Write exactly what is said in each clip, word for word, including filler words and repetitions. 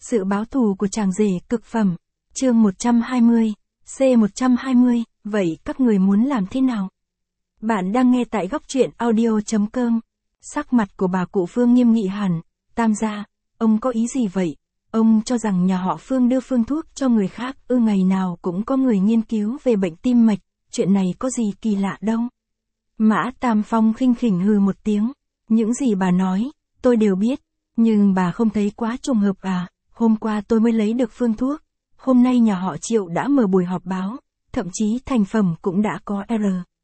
Sự báo thù của chàng rể cực phẩm. Chương một trăm hai mươi, C một trăm hai mươi, vậy các người muốn làm thế nào? Bạn đang nghe tại góc truyện audio chấm com. Sắc mặt của bà cụ Phương nghiêm nghị hẳn. Tam gia, ông có ý gì vậy? Ông cho rằng nhà họ Phương đưa phương thuốc cho người khác, ư? Ngày nào cũng có người nghiên cứu về bệnh tim mạch, chuyện này có gì kỳ lạ đâu. Mã Tam Phong khinh khỉnh hừ một tiếng. Những gì bà nói, tôi đều biết, nhưng bà không thấy quá trùng hợp à? Hôm qua tôi mới lấy được phương thuốc, hôm nay nhà họ Triệu đã mở buổi họp báo, thậm chí thành phẩm cũng đã có R.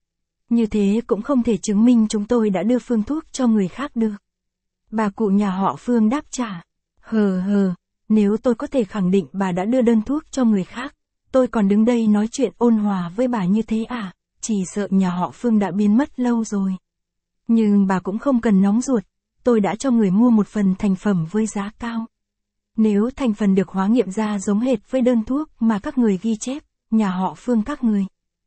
Như thế cũng không thể chứng minh chúng tôi đã đưa phương thuốc cho người khác được. Bà cụ nhà họ Phương đáp trả. Hờ hờ, nếu tôi có thể khẳng định bà đã đưa đơn thuốc cho người khác, tôi còn đứng đây nói chuyện ôn hòa với bà như thế à? Chỉ sợ nhà họ Phương đã biến mất lâu rồi. Nhưng bà cũng không cần nóng ruột, tôi đã cho người mua một phần thành phẩm với giá cao. Nếu thành phần được hóa nghiệm ra giống hệt với đơn thuốc mà các người ghi chép, nhà họ Phương các người.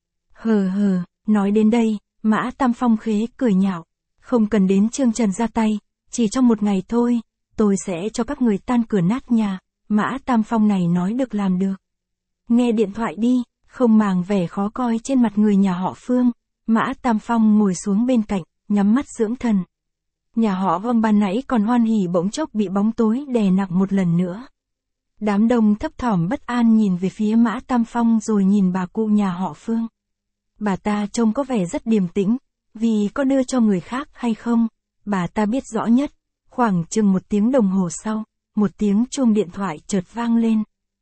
Hờ hờ, nói đến đây, Mã Tam Phong khế cười nhạo. Không cần đến Trương Trần ra tay, chỉ trong một ngày thôi, tôi sẽ cho các người tan cửa nát nhà. Mã Tam Phong này nói được làm được. Nghe điện thoại đi, không màng vẻ khó coi trên mặt người nhà họ Phương. Mã Tam Phong ngồi xuống bên cạnh, nhắm mắt dưỡng thần. Nhà họ Vương ban nãy còn hoan hỉ bỗng chốc bị bóng tối đè nặng một lần nữa. Đám đông thấp thỏm bất an nhìn về phía Mã Tam Phong rồi nhìn bà cụ nhà họ Phương. Bà ta trông có vẻ rất điềm tĩnh, vì có đưa cho người khác hay không, bà ta biết rõ nhất. Khoảng chừng một tiếng đồng hồ sau, một tiếng chuông điện thoại chợt vang lên.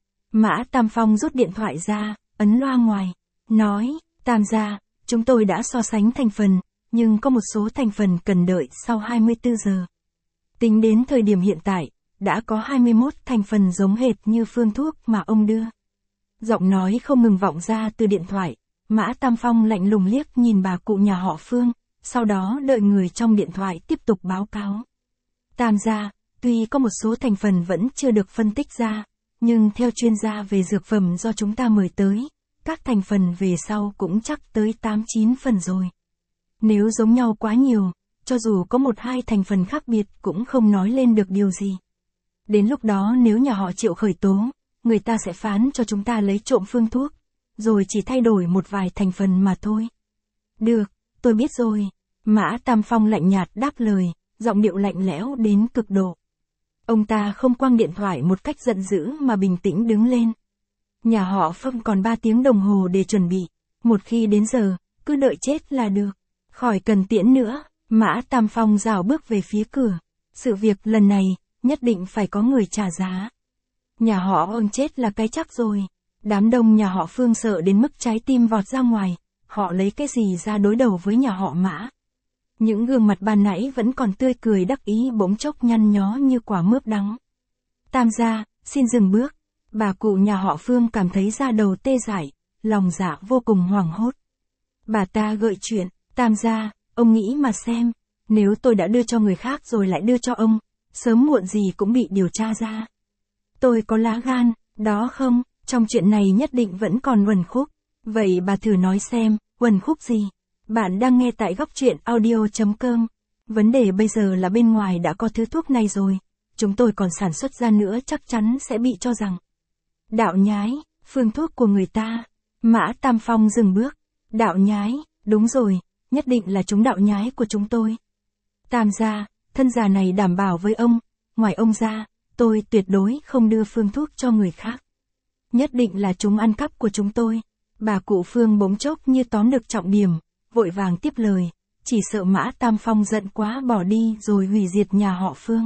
Mã Tam Phong rút điện thoại ra, ấn loa ngoài, nói, Tam gia, chúng tôi đã so sánh thành phần, nhưng có một số thành phần cần đợi sau hai mươi tư giờ. Tính đến thời điểm hiện tại, đã có hai mươi mốt thành phần giống hệt như phương thuốc mà ông đưa. Giọng nói không ngừng vọng ra từ điện thoại, Mã Tam Phong lạnh lùng liếc nhìn bà cụ nhà họ Phương, sau đó đợi người trong điện thoại tiếp tục báo cáo. Tam gia, tuy có một số thành phần vẫn chưa được phân tích ra, nhưng theo chuyên gia về dược phẩm do chúng ta mời tới, các thành phần về sau cũng chắc tới tám chín phần rồi. Nếu giống nhau quá nhiều, cho dù có một hai thành phần khác biệt cũng không nói lên được điều gì. Đến lúc đó nếu nhà họ Triệu khởi tố, người ta sẽ phán cho chúng ta lấy trộm phương thuốc, rồi chỉ thay đổi một vài thành phần mà thôi. Được, tôi biết rồi. Mã Tam Phong lạnh nhạt đáp lời, giọng điệu lạnh lẽo đến cực độ. Ông ta không quăng điện thoại một cách giận dữ mà bình tĩnh đứng lên. Nhà họ Phương còn ba tiếng đồng hồ để chuẩn bị, một khi đến giờ, cứ đợi chết là được. Khỏi cần tiễn nữa, Mã Tam Phong rảo bước về phía cửa. Sự việc lần này, nhất định phải có người trả giá. Nhà họ ông chết là cái chắc rồi. Đám đông nhà họ Phương sợ đến mức trái tim vọt ra ngoài. Họ lấy cái gì ra đối đầu với nhà họ Mã? Những gương mặt ban nãy vẫn còn tươi cười đắc ý bỗng chốc nhăn nhó như quả mướp đắng. Tam gia, xin dừng bước. Bà cụ nhà họ Phương cảm thấy da đầu tê dại, lòng dạ vô cùng hoảng hốt. Bà ta gợi chuyện. Tam gia, ông nghĩ mà xem, nếu tôi đã đưa cho người khác rồi lại đưa cho ông, sớm muộn gì cũng bị điều tra ra. Tôi có lá gan, đó không, trong chuyện này nhất định vẫn còn uẩn khúc. Vậy bà thử nói xem, uẩn khúc gì? Bạn đang nghe tại góc truyện audio chấm com. Vấn đề bây giờ là bên ngoài đã có thứ thuốc này rồi, chúng tôi còn sản xuất ra nữa chắc chắn sẽ bị cho rằng đạo nhái, phương thuốc của người ta. Mã Tam Phong dừng bước. Đạo nhái, đúng rồi. Nhất định là chúng đạo nhái của chúng tôi. Tam gia, thân già này đảm bảo với ông, ngoài ông ra, tôi tuyệt đối không đưa phương thuốc cho người khác. Nhất định là chúng ăn cắp của chúng tôi. Bà cụ Phương bỗng chốc như tóm được trọng điểm, vội vàng tiếp lời, chỉ sợ Mã Tam Phong giận quá bỏ đi rồi hủy diệt nhà họ Phương.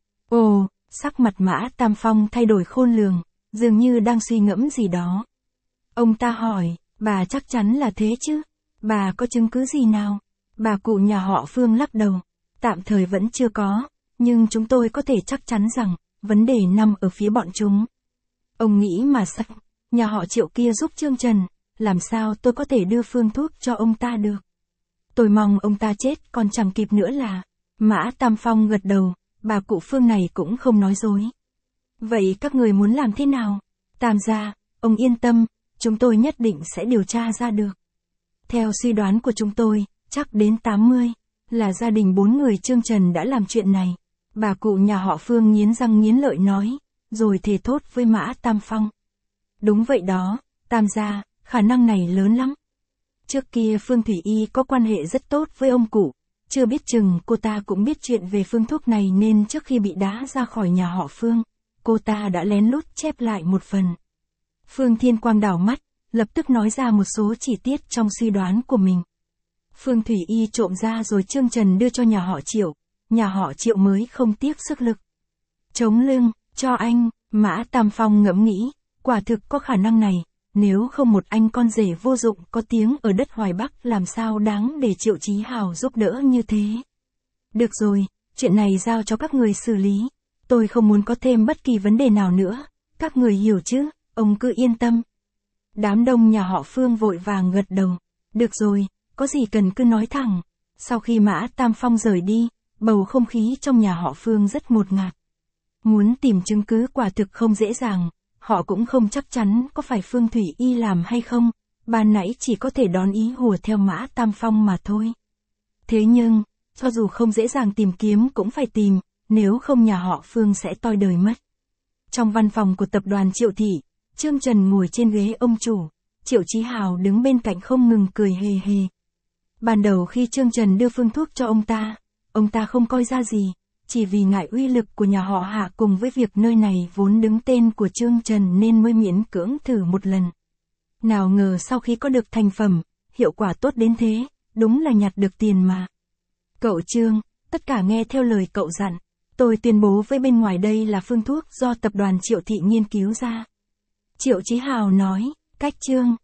Ồ, sắc mặt Mã Tam Phong thay đổi khôn lường, dường như đang suy ngẫm gì đó. Ông ta hỏi, bà chắc chắn là thế chứ? Bà có chứng cứ gì nào? Bà cụ nhà họ Phương lắc đầu. Tạm thời vẫn chưa có, nhưng chúng tôi có thể chắc chắn rằng, vấn đề nằm ở phía bọn chúng. Ông nghĩ mà sao, nhà họ Triệu kia giúp Trương Trần, làm sao tôi có thể đưa phương thuốc cho ông ta được? Tôi mong ông ta chết còn chẳng kịp nữa là. Mã Tam Phong gật đầu, bà cụ Phương này cũng không nói dối. Vậy các người muốn làm thế nào? Tam gia, ông yên tâm, chúng tôi nhất định sẽ điều tra ra được. Theo suy đoán của chúng tôi, chắc đến tám mươi, là gia đình bốn người Trương Trần đã làm chuyện này. Bà cụ nhà họ Phương nghiến răng nghiến lợi nói, rồi thề thốt với Mã Tam Phong. Đúng vậy đó, Tam gia, khả năng này lớn lắm. Trước kia Phương Thủy Y có quan hệ rất tốt với ông cụ, chưa biết chừng cô ta cũng biết chuyện về phương thuốc này nên trước khi bị đá ra khỏi nhà họ Phương, cô ta đã lén lút chép lại một phần. Phương Thiên Quang đảo mắt, lập tức nói ra một số chi tiết trong suy đoán của mình. Phương Thủy Y trộm ra rồi Trương Trần đưa cho nhà họ Triệu, nhà họ Triệu mới không tiếc sức lực. Chống lưng, cho anh, Mã Tam Phong ngẫm nghĩ, quả thực có khả năng này, nếu không một anh con rể vô dụng có tiếng ở đất Hoài Bắc làm sao đáng để Triệu Chí Hào giúp đỡ như thế. Được rồi, chuyện này giao cho các người xử lý, tôi không muốn có thêm bất kỳ vấn đề nào nữa, các người hiểu chứ, ông cứ yên tâm. Đám đông nhà họ Phương vội vàng gật đầu, được rồi, có gì cần cứ nói thẳng. Sau khi Mã Tam Phong rời đi, bầu không khí trong nhà họ Phương rất ngột ngạt. Muốn tìm chứng cứ quả thực không dễ dàng, họ cũng không chắc chắn có phải Phương Thủy Y làm hay không, ban nãy chỉ có thể đón ý hùa theo Mã Tam Phong mà thôi. Thế nhưng, cho dù không dễ dàng tìm kiếm cũng phải tìm, nếu không nhà họ Phương sẽ toi đời mất. Trong văn phòng của tập đoàn Triệu Thị, Trương Trần ngồi trên ghế ông chủ, Triệu Chí Hào đứng bên cạnh không ngừng cười hề hề. Ban đầu khi Trương Trần đưa phương thuốc cho ông ta, ông ta không coi ra gì, chỉ vì ngại uy lực của nhà họ Hạ cùng với việc nơi này vốn đứng tên của Trương Trần nên mới miễn cưỡng thử một lần. Nào ngờ sau khi có được thành phẩm, hiệu quả tốt đến thế, đúng là nhặt được tiền mà. Cậu Trương, tất cả nghe theo lời cậu dặn, tôi tuyên bố với bên ngoài đây là phương thuốc do tập đoàn Triệu Thị nghiên cứu ra. Triệu Chí Hào nói, cách Trương,